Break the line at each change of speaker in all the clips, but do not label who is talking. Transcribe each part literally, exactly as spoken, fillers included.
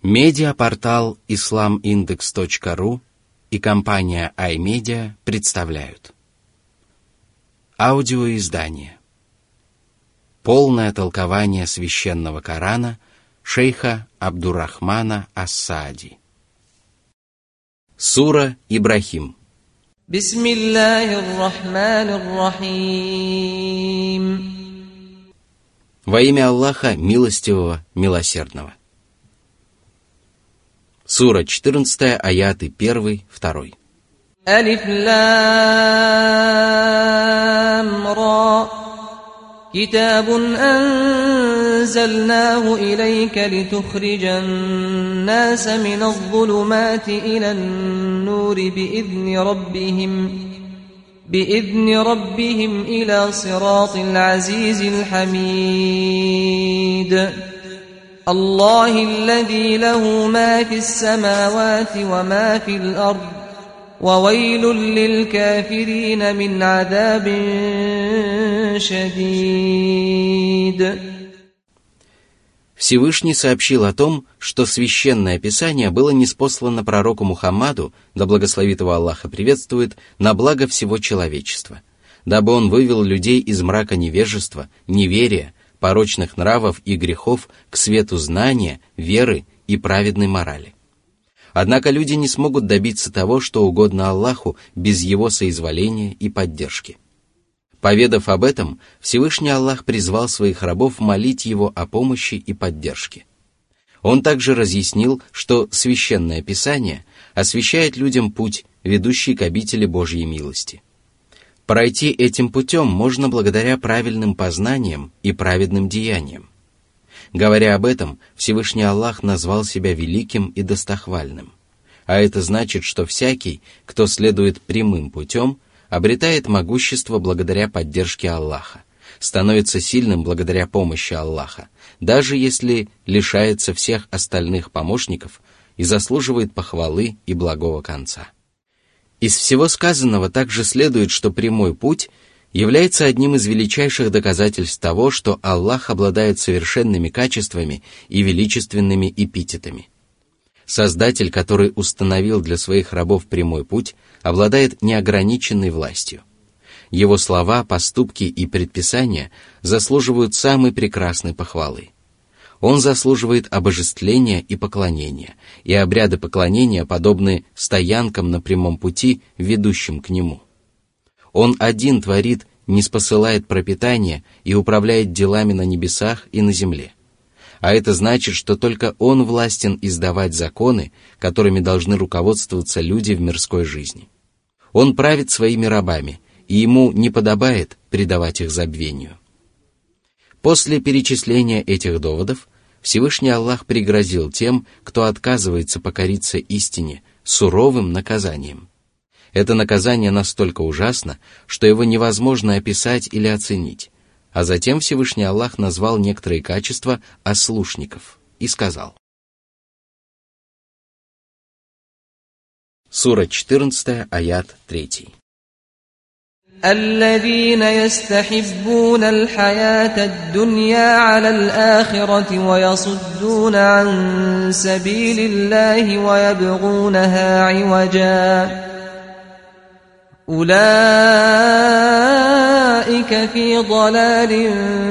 Медиапортал ислам индекс точка ру и компания iMedia представляют аудиоиздание «Полное толкование священного Корана» шейха Абдуррахмана ас-Саади. Сура Ибрахим.
Бисмиллахир-рахманир-рахим.
Во имя Аллаха Милостивого, Милосердного. Сура четырнадцатая, аяты первый, второй.
Алиф лам ра. Китабун анзальнаху илейка литухриджан наса миназ-зулумати илян-нури биизни раббихим биизни раббихим иля сиратил-азизил-хамид. الله الذي له ما في السماوات وما في الأرض وويل للكافرين من عذاب شديد.
Всевышний сообщил о том, что Священное Писание было ниспослано пророку Мухаммаду, да благословит его Аллах и приветствует, на благо всего человечества, дабы он вывел людей из мрака невежества, неверия, порочных нравов и грехов к свету знания, веры и праведной морали. Однако люди не смогут добиться того, что угодно Аллаху, без Его соизволения и поддержки. Поведав об этом, Всевышний Аллах призвал своих рабов молить Его о помощи и поддержке. Он также разъяснил, что Священное Писание освещает людям путь, ведущий к обители Божьей милости. Пройти этим путем можно благодаря правильным познаниям и праведным деяниям. Говоря об этом, Всевышний Аллах назвал себя великим и достохвальным. А это значит, что всякий, кто следует прямым путем, обретает могущество благодаря поддержке Аллаха, становится сильным благодаря помощи Аллаха, даже если лишается всех остальных помощников и заслуживает похвалы и благого конца. Из всего сказанного также следует, что прямой путь является одним из величайших доказательств того, что Аллах обладает совершенными качествами и величественными эпитетами. Создатель, который установил для своих рабов прямой путь, обладает неограниченной властью. Его слова, поступки и предписания заслуживают самой прекрасной похвалы. Он заслуживает обожествления и поклонения, и обряды поклонения подобны стоянкам на прямом пути, ведущим к нему. Он один творит, ниспосылает пропитание и управляет делами на небесах и на земле. А это значит, что только Он властен издавать законы, которыми должны руководствоваться люди в мирской жизни. Он правит своими рабами, и Ему не подобает предавать их забвению. После перечисления этих доводов Всевышний Аллах пригрозил тем, кто отказывается покориться истине, суровым наказанием. Это наказание настолько ужасно, что его невозможно описать или оценить. А затем Всевышний Аллах назвал некоторые качества ослушников и сказал. Сура четырнадцатая, аят третий.
الذين يستحبون الحياة الدنيا على الآخرة ويصدون عن سبيل الله ويبغونها عوجا أولئك في ضلال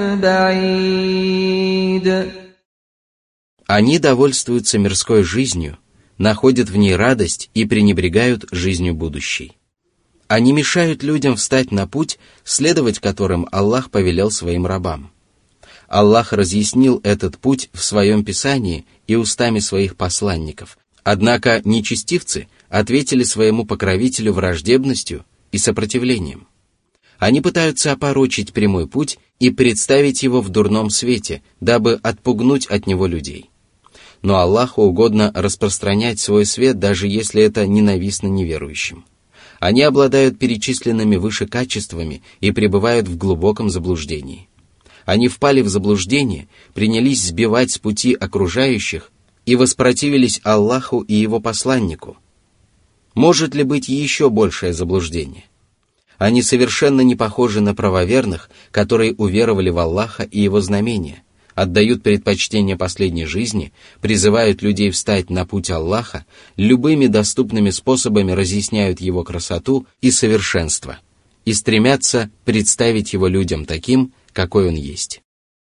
بعيد.
Они довольствуются мирской жизнью, находят в ней радость и пренебрегают жизнью будущей. Они мешают людям встать на путь, следовать которым Аллах повелел своим рабам. Аллах разъяснил этот путь в своем Писании и устами своих посланников, однако нечестивцы ответили своему покровителю враждебностью и сопротивлением. Они пытаются опорочить прямой путь и представить его в дурном свете, дабы отпугнуть от него людей. Но Аллаху угодно распространять свой свет, даже если это ненавистно неверующим. Они обладают перечисленными выше качествами и пребывают в глубоком заблуждении. Они впали в заблуждение, принялись сбивать с пути окружающих и воспротивились Аллаху и Его посланнику. Может ли быть еще большее заблуждение? Они совершенно не похожи на правоверных, которые уверовали в Аллаха и Его знамения, отдают предпочтение последней жизни, призывают людей встать на путь Аллаха, любыми доступными способами разъясняют его красоту и совершенство и стремятся представить его людям таким, какой он есть.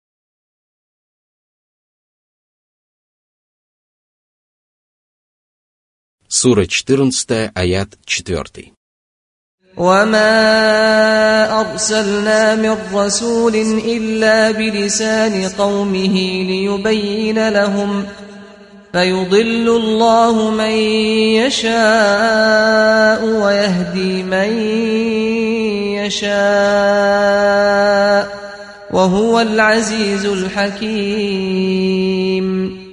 Сура четырнадцатая, аят четвёртый.
وما أرسلنا من رسول إلا بلسان قومه ليبين لهم فيضل الله من يشاء ويهدي من يشاء وهو العزيز الحكيم.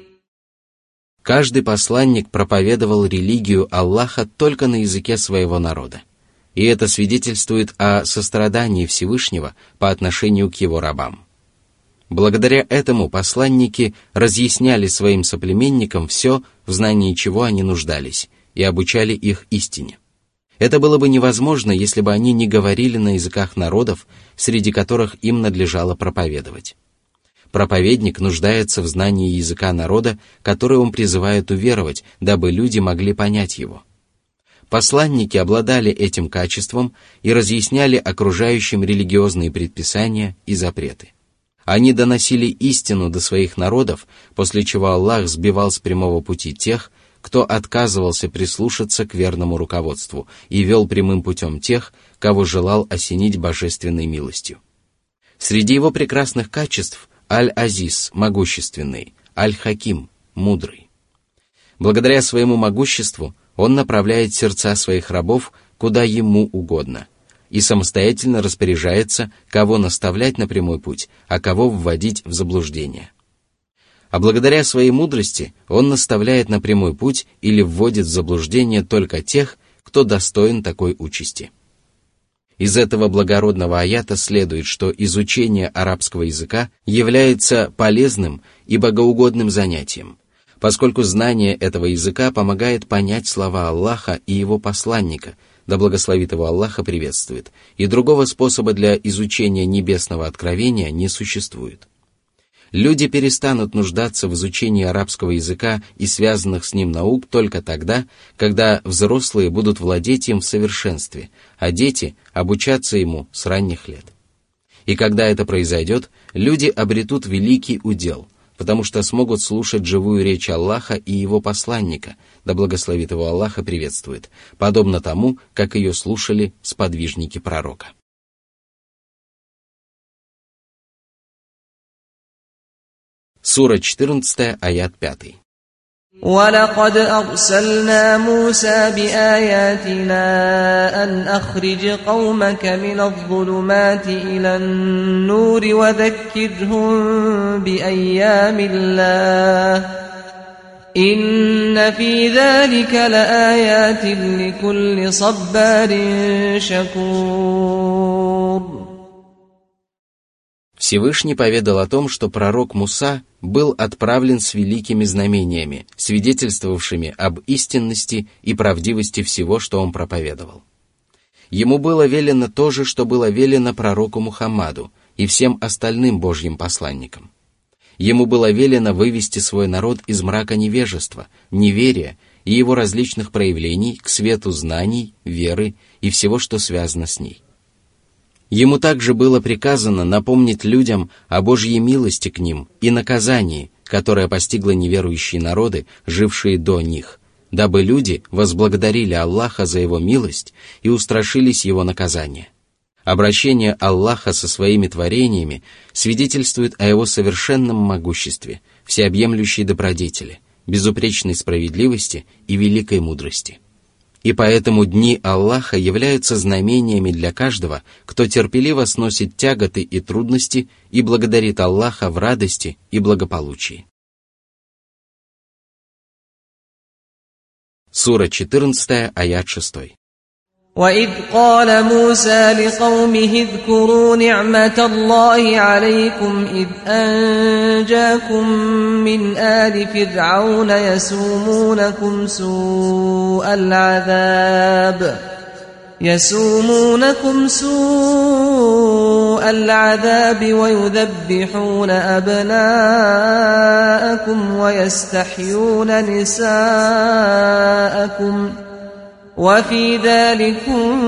Каждый посланник проповедовал религию Аллаха только на языке своего народа. И это свидетельствует о сострадании Всевышнего по отношению к его рабам. Благодаря этому посланники разъясняли своим соплеменникам все, в знании чего они нуждались, и обучали их истине. Это было бы невозможно, если бы они не говорили на языках народов, среди которых им надлежало проповедовать. Проповедник нуждается в знании языка народа, который он призывает уверовать, дабы люди могли понять его. Посланники обладали этим качеством и разъясняли окружающим религиозные предписания и запреты. Они доносили истину до своих народов, после чего Аллах сбивал с прямого пути тех, кто отказывался прислушаться к верному руководству и вел прямым путем тех, кого желал осенить божественной милостью. Среди его прекрасных качеств Аль-Азиз – могущественный, Аль-Хаким – мудрый. Благодаря своему могуществу он направляет сердца своих рабов куда ему угодно и самостоятельно распоряжается, кого наставлять на прямой путь, а кого вводить в заблуждение. А благодаря своей мудрости он наставляет на прямой путь или вводит в заблуждение только тех, кто достоин такой участи. Из этого благородного аята следует, что изучение арабского языка является полезным и богоугодным занятием, поскольку знание этого языка помогает понять слова Аллаха и его посланника, да благословит его Аллаха приветствует, и другого способа для изучения небесного откровения не существует. Люди перестанут нуждаться в изучении арабского языка и связанных с ним наук только тогда, когда взрослые будут владеть им в совершенстве, а дети обучаться ему с ранних лет. И когда это произойдет, люди обретут великий удел, потому что смогут слушать живую речь Аллаха и его посланника, да благословит его Аллаха приветствует, подобно тому, как ее слушали сподвижники пророка. Сура четырнадцатая, аят пятый.
ولقد أرسلنا موسى بآياتنا أن أخرج قومك من الظلمات إلى النور وذكرهم بأيام الله إن في ذلك لآيات لكل صبار شكور.
Всевышний поведал о том, что пророк Муса был отправлен с великими знамениями, свидетельствовавшими об истинности и правдивости всего, что он проповедовал. Ему было велено то же, что было велено пророку Мухаммаду и всем остальным Божьим посланникам. Ему было велено вывести свой народ из мрака невежества, неверия и его различных проявлений к свету знаний, веры и всего, что связано с ней. Ему также было приказано напомнить людям о Божьей милости к ним и наказании, которое постигло неверующие народы, жившие до них, дабы люди возблагодарили Аллаха за его милость и устрашились его наказания. Обращение Аллаха со своими творениями свидетельствует о его совершенном могуществе, всеобъемлющей добродетели, безупречной справедливости и великой мудрости. И поэтому дни Аллаха являются знамениями для каждого, кто терпеливо сносит тяготы и трудности и благодарит Аллаха в радости и благополучии. Сура четырнадцатая, аят шестой.
وإذ قال موسى لقومه اذكروا نعمة الله عليكم إذ أنجاكم من آل فرعون يسومونكم سوء العذاب يسومونكم سوء سوء العذاب ويذبحون أبناءكم ويستحيون نساءكم وفي ذلكم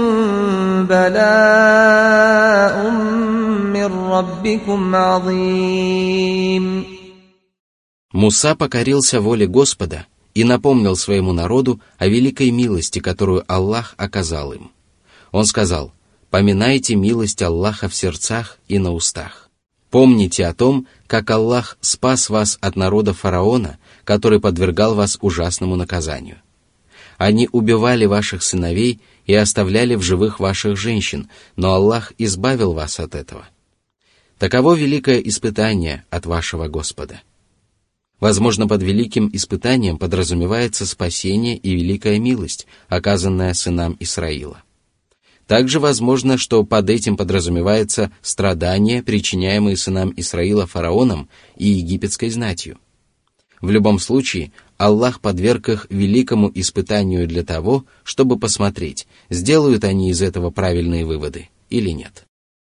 بلاء من ربكم عظيم.
Муса покорился воле Господа и напомнил своему народу о великой милости, которую Аллах оказал им. Он сказал: «Поминайте милость Аллаха в сердцах и на устах. Помните о том, как Аллах спас вас от народа фараона, который подвергал вас ужасному наказанию. Они убивали ваших сыновей и оставляли в живых ваших женщин, но Аллах избавил вас от этого. Таково великое испытание от вашего Господа». Возможно, под великим испытанием подразумевается спасение и великая милость, оказанная сынам Исраила. Также возможно, что под этим подразумевается страдания, причиняемые сынам Исраила фараоном и египетской знатью. В любом случае, Аллах подверг их великому испытанию для того, чтобы посмотреть, сделают они из этого правильные выводы или нет.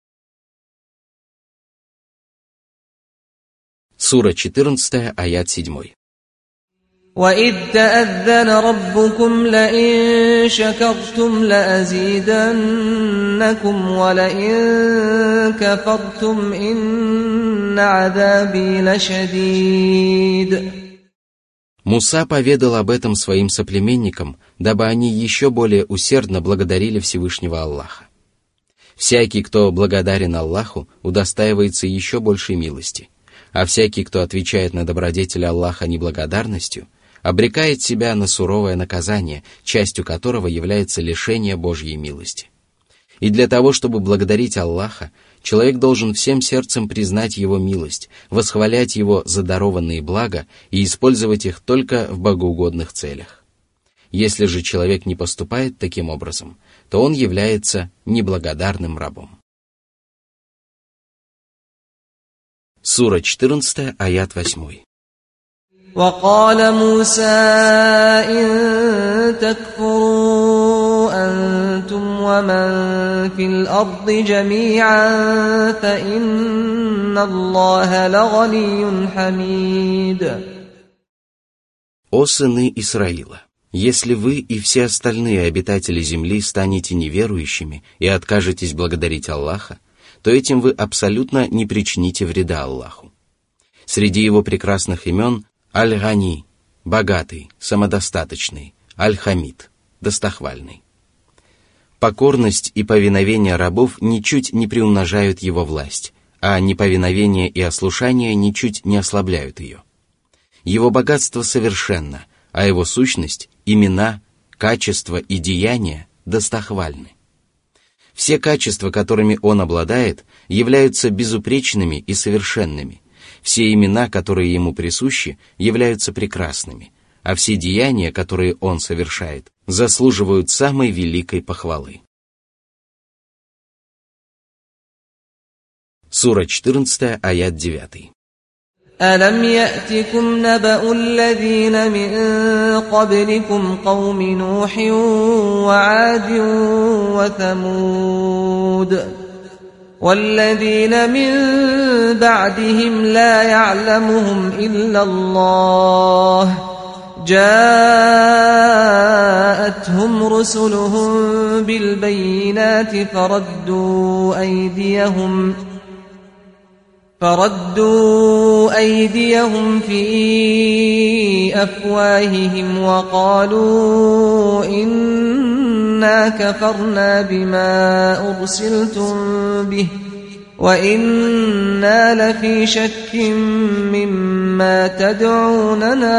Сура четырнадцатая, аят седьмой.
وَإِذْ تَأَذَّنَ رَبُّكُمْ لَئِن شَكَرْتُمْ لَأَزِيدَنَّكُمْ وَلَئِن كَفَرْتُمْ إِنَّ عَذَابِي لَشَدِيدٌ.
Муса поведал об этом своим соплеменникам, дабы они еще более усердно благодарили Всевышнего Аллаха. Всякий, кто благодарен Аллаху, удостаивается еще большей милости, а всякий, кто отвечает на добродетель Аллаха неблагодарностью, обрекает себя на суровое наказание, частью которого является лишение Божьей милости. И для того, чтобы благодарить Аллаха, человек должен всем сердцем признать Его милость, восхвалять Его за дарованные блага и использовать их только в богоугодных целях. Если же человек не поступает таким образом, то он является неблагодарным рабом. Сура четырнадцатая, аят восьмой.
وقال موسى إن تكفروا أنتم ومن في الأرض جميعا فإن الله لغني حميد.
О сыны Исраила, если вы и все остальные обитатели земли станете неверующими и откажетесь благодарить Аллаха, то этим вы абсолютно не причините вреда Аллаху. Среди его прекрасных имен Аль-Гани, богатый, самодостаточный, Аль-Хамид, достохвальный. Покорность и повиновение рабов ничуть не приумножают его власть, а неповиновение и ослушание ничуть не ослабляют ее. Его богатство совершенно, а его сущность, имена, качества и деяния достохвальны. Все качества, которыми он обладает, являются безупречными и совершенными. Все имена, которые ему присущи, являются прекрасными, а все деяния, которые он совершает, заслуживают самой великой похвалы. Сура четырнадцатая, аят девятый.
أَلَمْ يَأْتِكُمْ نَبَأُ الَّذِينَ مِنْ قَبْلِكُمْ قَوْمِ نُوحٍ وَعَادٍ وَثَمُودَ وَالَّذِينَ مِنْ بَعْدِهِمْ لَا يَعْلَمُهُمْ إِلَّا اللَّهُ جَاءَتْهُمْ رُسُلُهُم بِالْبَيِّنَاتِ فَرَدُّوا أَيْدِيَهُمْ فردوا أيديهم في أفواههم وقالوا إنا كفرنا بما أرسلتم به وإنا لفي شك مما تدعوننا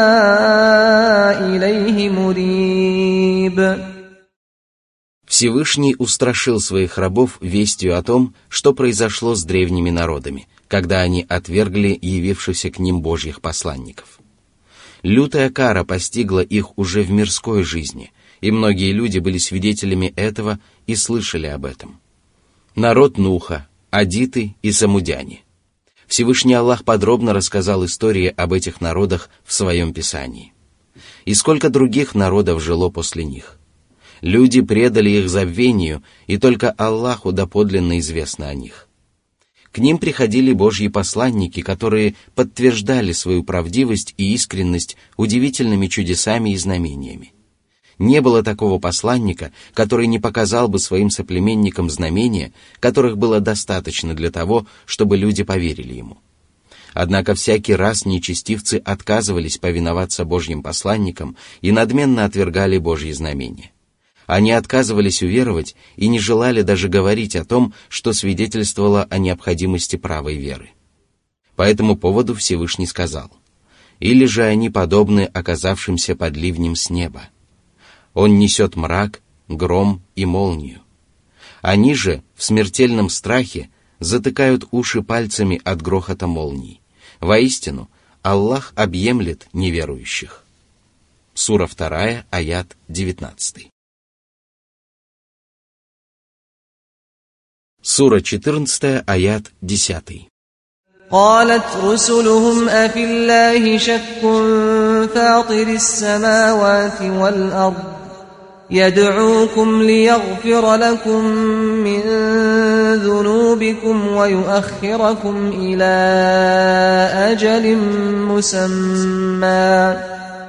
إليه مريب.
Всевышний устрашил своих рабов вестью о том, что произошло с древними народами, когда они отвергли явившихся к ним Божьих посланников. Лютая кара постигла их уже в мирской жизни, и многие люди были свидетелями этого и слышали об этом. Народ Нуха, адиты и самудяне. Всевышний Аллах подробно рассказал истории об этих народах в своем Писании. И сколько других народов жило после них. Люди предали их забвению, и только Аллаху доподлинно известно о них. К ним приходили Божьи посланники, которые подтверждали свою правдивость и искренность удивительными чудесами и знамениями. Не было такого посланника, который не показал бы своим соплеменникам знамения, которых было достаточно для того, чтобы люди поверили ему. Однако всякий раз нечестивцы отказывались повиноваться Божьим посланникам и надменно отвергали Божьи знамения. Они отказывались уверовать и не желали даже говорить о том, что свидетельствовало о необходимости правой веры. По этому поводу Всевышний сказал: «Или же они подобны оказавшимся под ливнем с неба. Он несет мрак, гром и молнию. Они же в смертельном страхе затыкают уши пальцами от грохота молний. Воистину, Аллах объемлет неверующих». Сура вторая, аят девятнадцатый. Сура четырнадцатая, аят десятый.
قالت رسلهم أفي الله شك فاطر السماوات والأرض يدعوكم ليغفر لكم من ذنوبكم ويؤخركم إلى أجل مسمى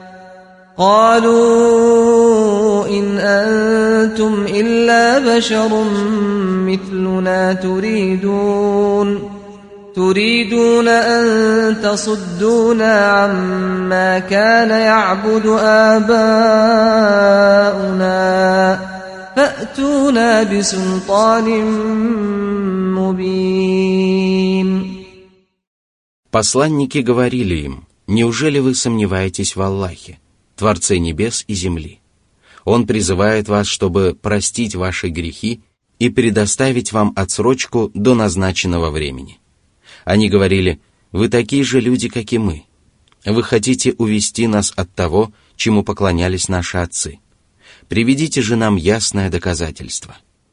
قالوا إن أنتم إلا بشر مثلنا تريدون تريدون أن تصدونا عما كان يعبد آباؤنا فأتونا بسلطان مبين.
Посланники говорили им: «Неужели вы сомневаетесь в Аллахе, Творце небес и земли? Он призывает вас, чтобы простить ваши грехи и предоставить вам отсрочку до назначенного времени». Они говорили: «Вы такие же люди, как и мы. Вы хотите увести нас от того, чему поклонялись наши отцы. Приведите же нам ясное доказательство».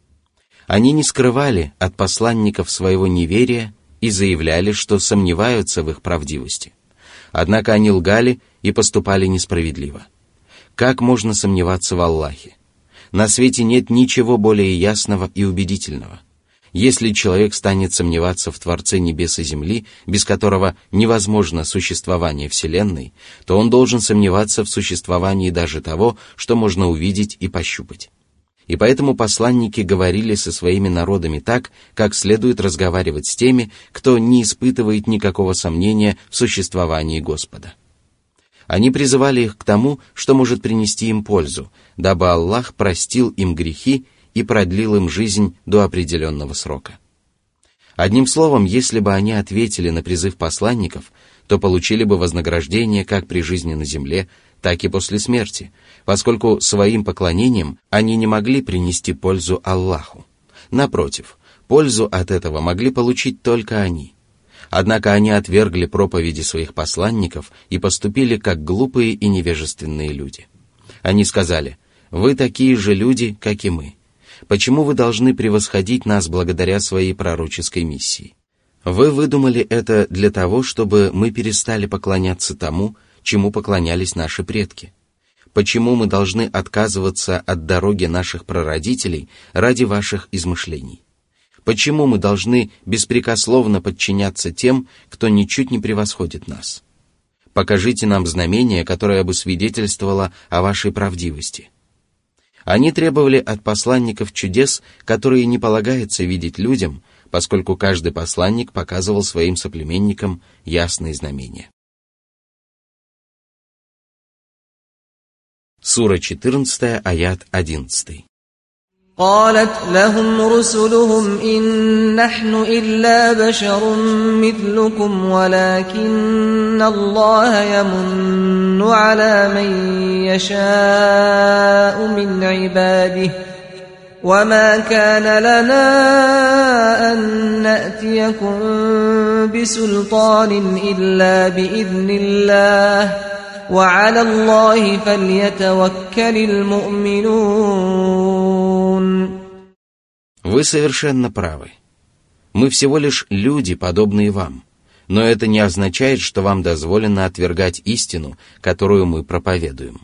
Они не скрывали от посланников своего неверия и заявляли, что сомневаются в их правдивости. Однако они лгали и поступали несправедливо. Как можно сомневаться в Аллахе? На свете нет ничего более ясного и убедительного. Если человек станет сомневаться в Творце небес и земли, без которого невозможно существование Вселенной, то он должен сомневаться в существовании даже того, что можно увидеть и пощупать. И поэтому посланники говорили со своими народами так, как следует разговаривать с теми, кто не испытывает никакого сомнения в существовании Господа. Они призывали их к тому, что может принести им пользу, дабы Аллах простил им грехи и продлил им жизнь до определенного срока. Одним словом, если бы они ответили на призыв посланников, то получили бы вознаграждение как при жизни на земле, так и после смерти, поскольку своим поклонением они не могли принести пользу Аллаху. Напротив, пользу от этого могли получить только они. Однако они отвергли проповеди своих посланников и поступили как глупые и невежественные люди. Они сказали: «Вы такие же люди, как и мы. Почему вы должны превосходить нас благодаря своей пророческой миссии? Вы выдумали это для того, чтобы мы перестали поклоняться тому, чему поклонялись наши предки. Почему мы должны отказываться от дороги наших прародителей ради ваших измышлений? Почему мы должны беспрекословно подчиняться тем, кто ничуть не превосходит нас? Покажите нам знамение, которое бы свидетельствовало о вашей правдивости». Они требовали от посланников чудес, которые не полагается видеть людям, поскольку каждый посланник показывал своим соплеменникам ясные знамения. Сура четырнадцатая, аят одиннадцатый.
قالت لهم رسلهم إن نحن إلا بشر مثلكم ولكن الله يمن على من يشاء من عباده وما كان لنا أن نأتيكم بسلطان إلا بإذن الله وعلى الله فليتوكل المؤمنون.
Вы совершенно правы. Мы всего лишь люди, подобные вам, но это не означает, что вам дозволено отвергать истину, которую мы проповедуем.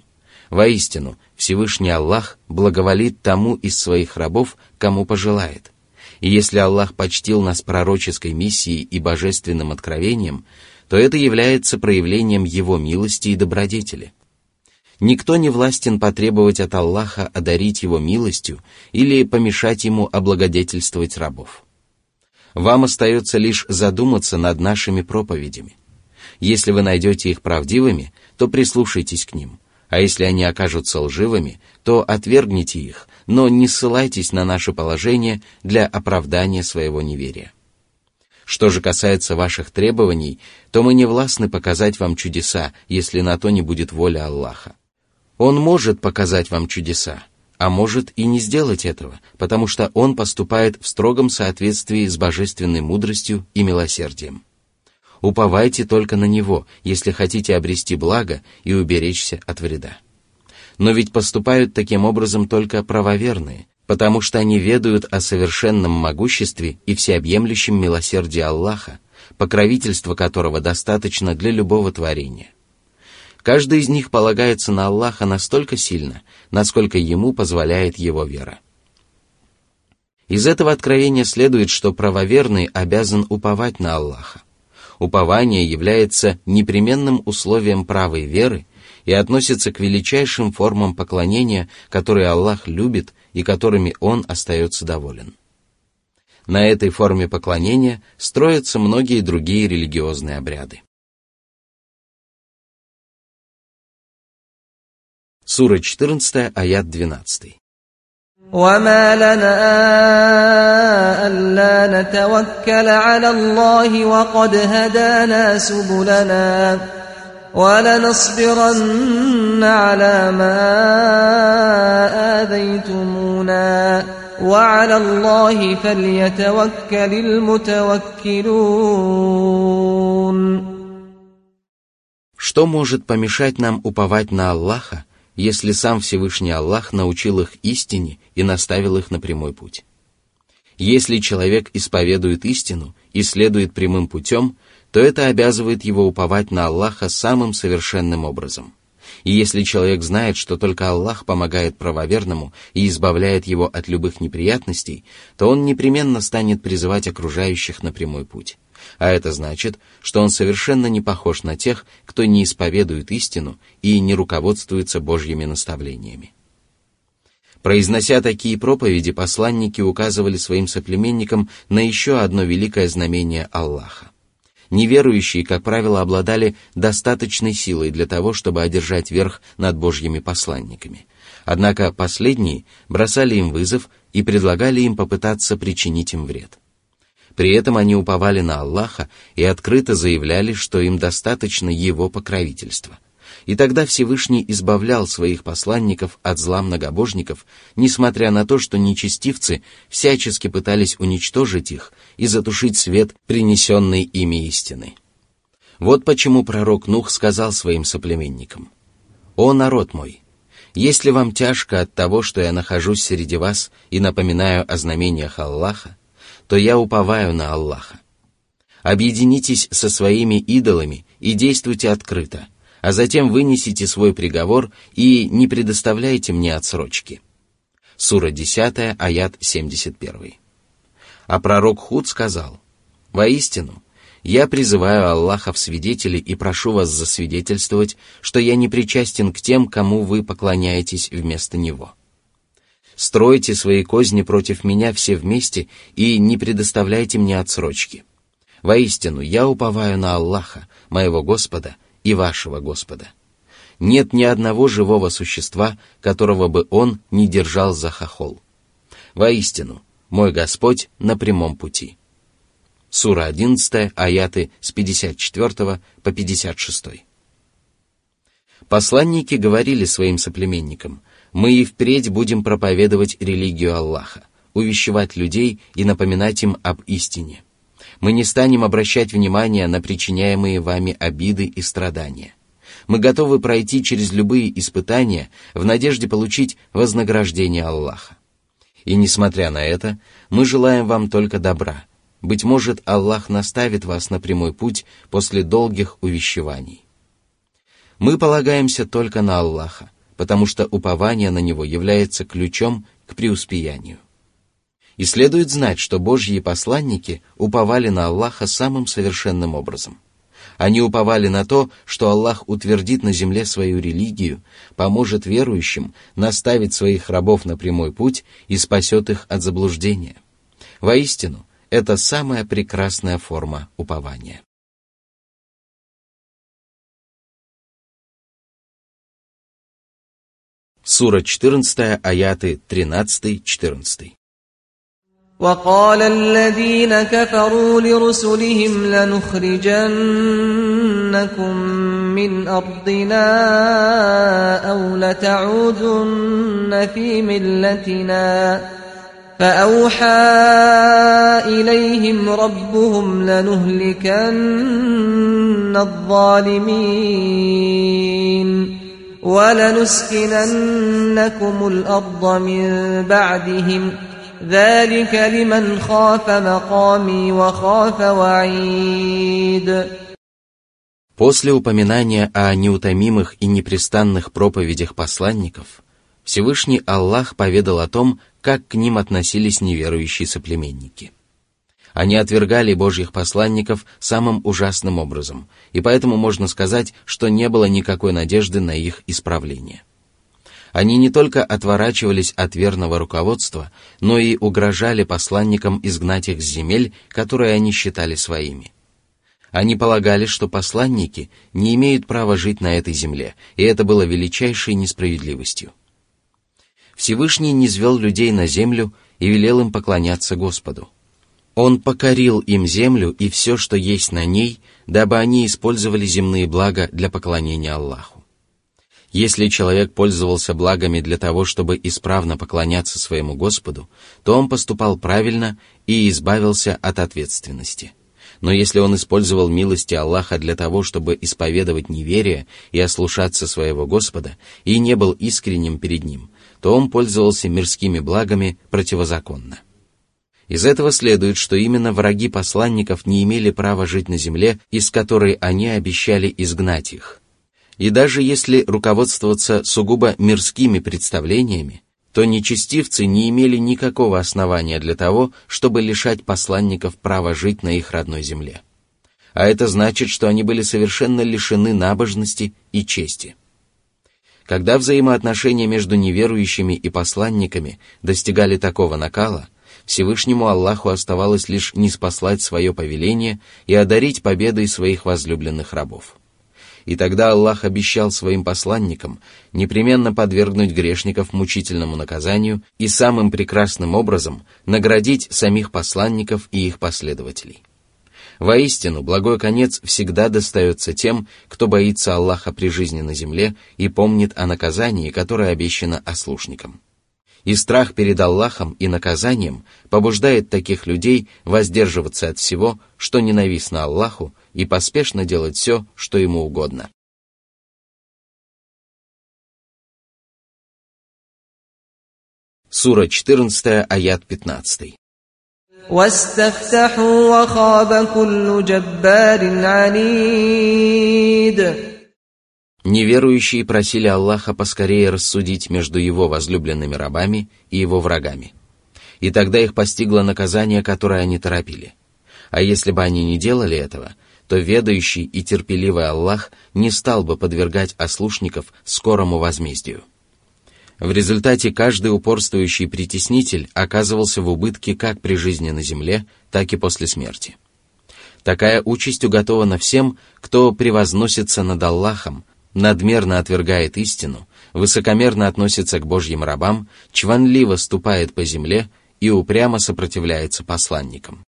Воистину, Всевышний Аллах благоволит тому из своих рабов, кому пожелает, И если Аллах почтил нас пророческой миссией и божественным откровением, то это является проявлением Его милости и добродетели. Никто не властен потребовать от Аллаха одарить Его милостью или помешать Ему облагодетельствовать рабов. Вам остается лишь задуматься над нашими проповедями. Если вы найдете их правдивыми, то прислушайтесь к ним, а если они окажутся лживыми, то отвергните их, но не ссылайтесь на наше положение для оправдания своего неверия. Что же касается ваших требований, то мы не властны показать вам чудеса, если на то не будет воля Аллаха. Он может показать вам чудеса, а может и не сделать этого, потому что Он поступает в строгом соответствии с божественной мудростью и милосердием. Уповайте только на Него, если хотите обрести благо и уберечься от вреда. Но ведь поступают таким образом только правоверные, потому что они ведают о совершенном могуществе и всеобъемлющем милосердии Аллаха, покровительство которого достаточно для любого творения. Каждый из них полагается на Аллаха настолько сильно, насколько ему позволяет его вера. Из этого откровения следует, что правоверный обязан уповать на Аллаха. Упование является непременным условием правой веры и относится к величайшим формам поклонения, которые Аллах любит и которыми Он остается доволен. На этой форме поклонения строятся многие другие религиозные обряды. Сура четырнадцатая, аят двенадцатый.
وما لنا ألا نتوكل على الله وقد هدانا سبلنا ولنصبرن على ما آذيتمونا وعلى الله فليتوكل المتوكلون.
Что может помешать нам уповать на Аллаха, если сам Всевышний Аллах научил их истине и наставил их на прямой путь? Если человек исповедует истину и следует прямым путем, то это обязывает его уповать на Аллаха самым совершенным образом. И если человек знает, что только Аллах помогает правоверному и избавляет его от любых неприятностей, то он непременно станет призывать окружающих на прямой путь. А это значит, что он совершенно не похож на тех, кто не исповедует истину и не руководствуется Божьими наставлениями. Произнося такие проповеди, посланники указывали своим соплеменникам на еще одно великое знамение Аллаха. Неверующие, как правило, обладали достаточной силой для того, чтобы одержать верх над Божьими посланниками. Однако последние бросали им вызов и предлагали им попытаться причинить им вред. При этом они уповали на Аллаха и открыто заявляли, что им достаточно Его покровительства. И тогда Всевышний избавлял своих посланников от зла многобожников, несмотря на то, что нечестивцы всячески пытались уничтожить их и затушить свет, принесенный ими истины. Вот почему пророк Нух сказал своим соплеменникам: «О народ мой! Если вам тяжко от того, что я нахожусь среди вас и напоминаю о знамениях Аллаха, то я уповаю на Аллаха. Объединитесь со своими идолами и действуйте открыто, а затем вынесите свой приговор и не предоставляйте мне отсрочки». Сура десятая, аят семьдесят один. А пророк Худ сказал: «Воистину, я призываю Аллаха в свидетели и прошу вас засвидетельствовать, что я не причастен к тем, кому вы поклоняетесь вместо Него. Стройте свои козни против меня все вместе и не предоставляйте мне отсрочки. Воистину, я уповаю на Аллаха, моего Господа и вашего Господа. Нет ни одного живого существа, которого бы Он не держал за хохол. Воистину, мой Господь на прямом пути». Сура одиннадцатая, аяты с пятьдесят четвёртого по пятьдесят шестой. Посланники говорили своим соплеменникам: «Мы и впредь будем проповедовать религию Аллаха, увещевать людей и напоминать им об истине. Мы не станем обращать внимание на причиняемые вами обиды и страдания. Мы готовы пройти через любые испытания в надежде получить вознаграждение Аллаха. И несмотря на это, мы желаем вам только добра. Быть может, Аллах наставит вас на прямой путь после долгих увещеваний. Мы полагаемся только на Аллаха, потому что упование на Него является ключом к преуспеянию. И следует знать, что Божьи посланники уповали на Аллаха самым совершенным образом. Они уповали на то, что Аллах утвердит на земле свою религию, поможет верующим наставить своих рабов на прямой путь и спасет их от заблуждения. Воистину, это самая прекрасная форма упования. Сура четырнадцатая, аяты тринадцатый-четырнадцатый.
وقال الذين كفروا لرسلهم لنخرجنكم من أرضنا أو لتعودن في ملتنا فأوحى إليهم ربهم لنهلكن الظالمين ولنسكننكم الأرض من بعدهم ذلك لمن خاف مقامي وخاف وعيد.
После упоминания о неутомимых и непрестанных проповедях посланников, Всевышний Аллах поведал о том, как к ним относились неверующие соплеменники. Они отвергали Божьих посланников самым ужасным образом, и поэтому можно сказать, что не было никакой надежды на их исправление. Они не только отворачивались от верного руководства, но и угрожали посланникам изгнать их с земель, которые они считали своими. Они полагали, что посланники не имеют права жить на этой земле, и это было величайшей несправедливостью. Всевышний низвел людей на землю и велел им поклоняться Господу. Он покорил им землю и все, что есть на ней, дабы они использовали земные блага для поклонения Аллаху. Если человек пользовался благами для того, чтобы исправно поклоняться своему Господу, то он поступал правильно и избавился от ответственности. Но если он использовал милости Аллаха для того, чтобы исповедовать неверие и ослушаться своего Господа, и не был искренним перед Ним, то он пользовался мирскими благами противозаконно. Из этого следует, что именно враги посланников не имели права жить на земле, из которой они обещали изгнать их. И даже если руководствоваться сугубо мирскими представлениями, то нечестивцы не имели никакого основания для того, чтобы лишать посланников права жить на их родной земле. А это значит, что они были совершенно лишены набожности и чести. Когда взаимоотношения между неверующими и посланниками достигали такого накала, Всевышнему Аллаху оставалось лишь ниспослать свое повеление и одарить победой своих возлюбленных рабов. И тогда Аллах обещал своим посланникам непременно подвергнуть грешников мучительному наказанию и самым прекрасным образом наградить самих посланников и их последователей. Воистину, благой конец всегда достается тем, кто боится Аллаха при жизни на земле и помнит о наказании, которое обещано ослушникам. И страх перед Аллахом и наказанием побуждает таких людей воздерживаться от всего, что ненавистно Аллаху, и поспешно делать все, что ему угодно. Сура четырнадцатая, аят пятнадцатый.
واستفتحوا وخاب كل جبار عنيد.
Неверующие просили Аллаха поскорее рассудить между его возлюбленными рабами и его врагами. И тогда их постигло наказание, которое они торопили. А если бы они не делали этого, то ведающий и терпеливый Аллах не стал бы подвергать ослушников скорому возмездию. В результате каждый упорствующий притеснитель оказывался в убытке как при жизни на земле, так и после смерти. Такая участь уготована всем, кто превозносится над Аллахом, надмерно отвергает истину, высокомерно относится к Божьим рабам, чванливо ступает по земле и упрямо сопротивляется посланникам.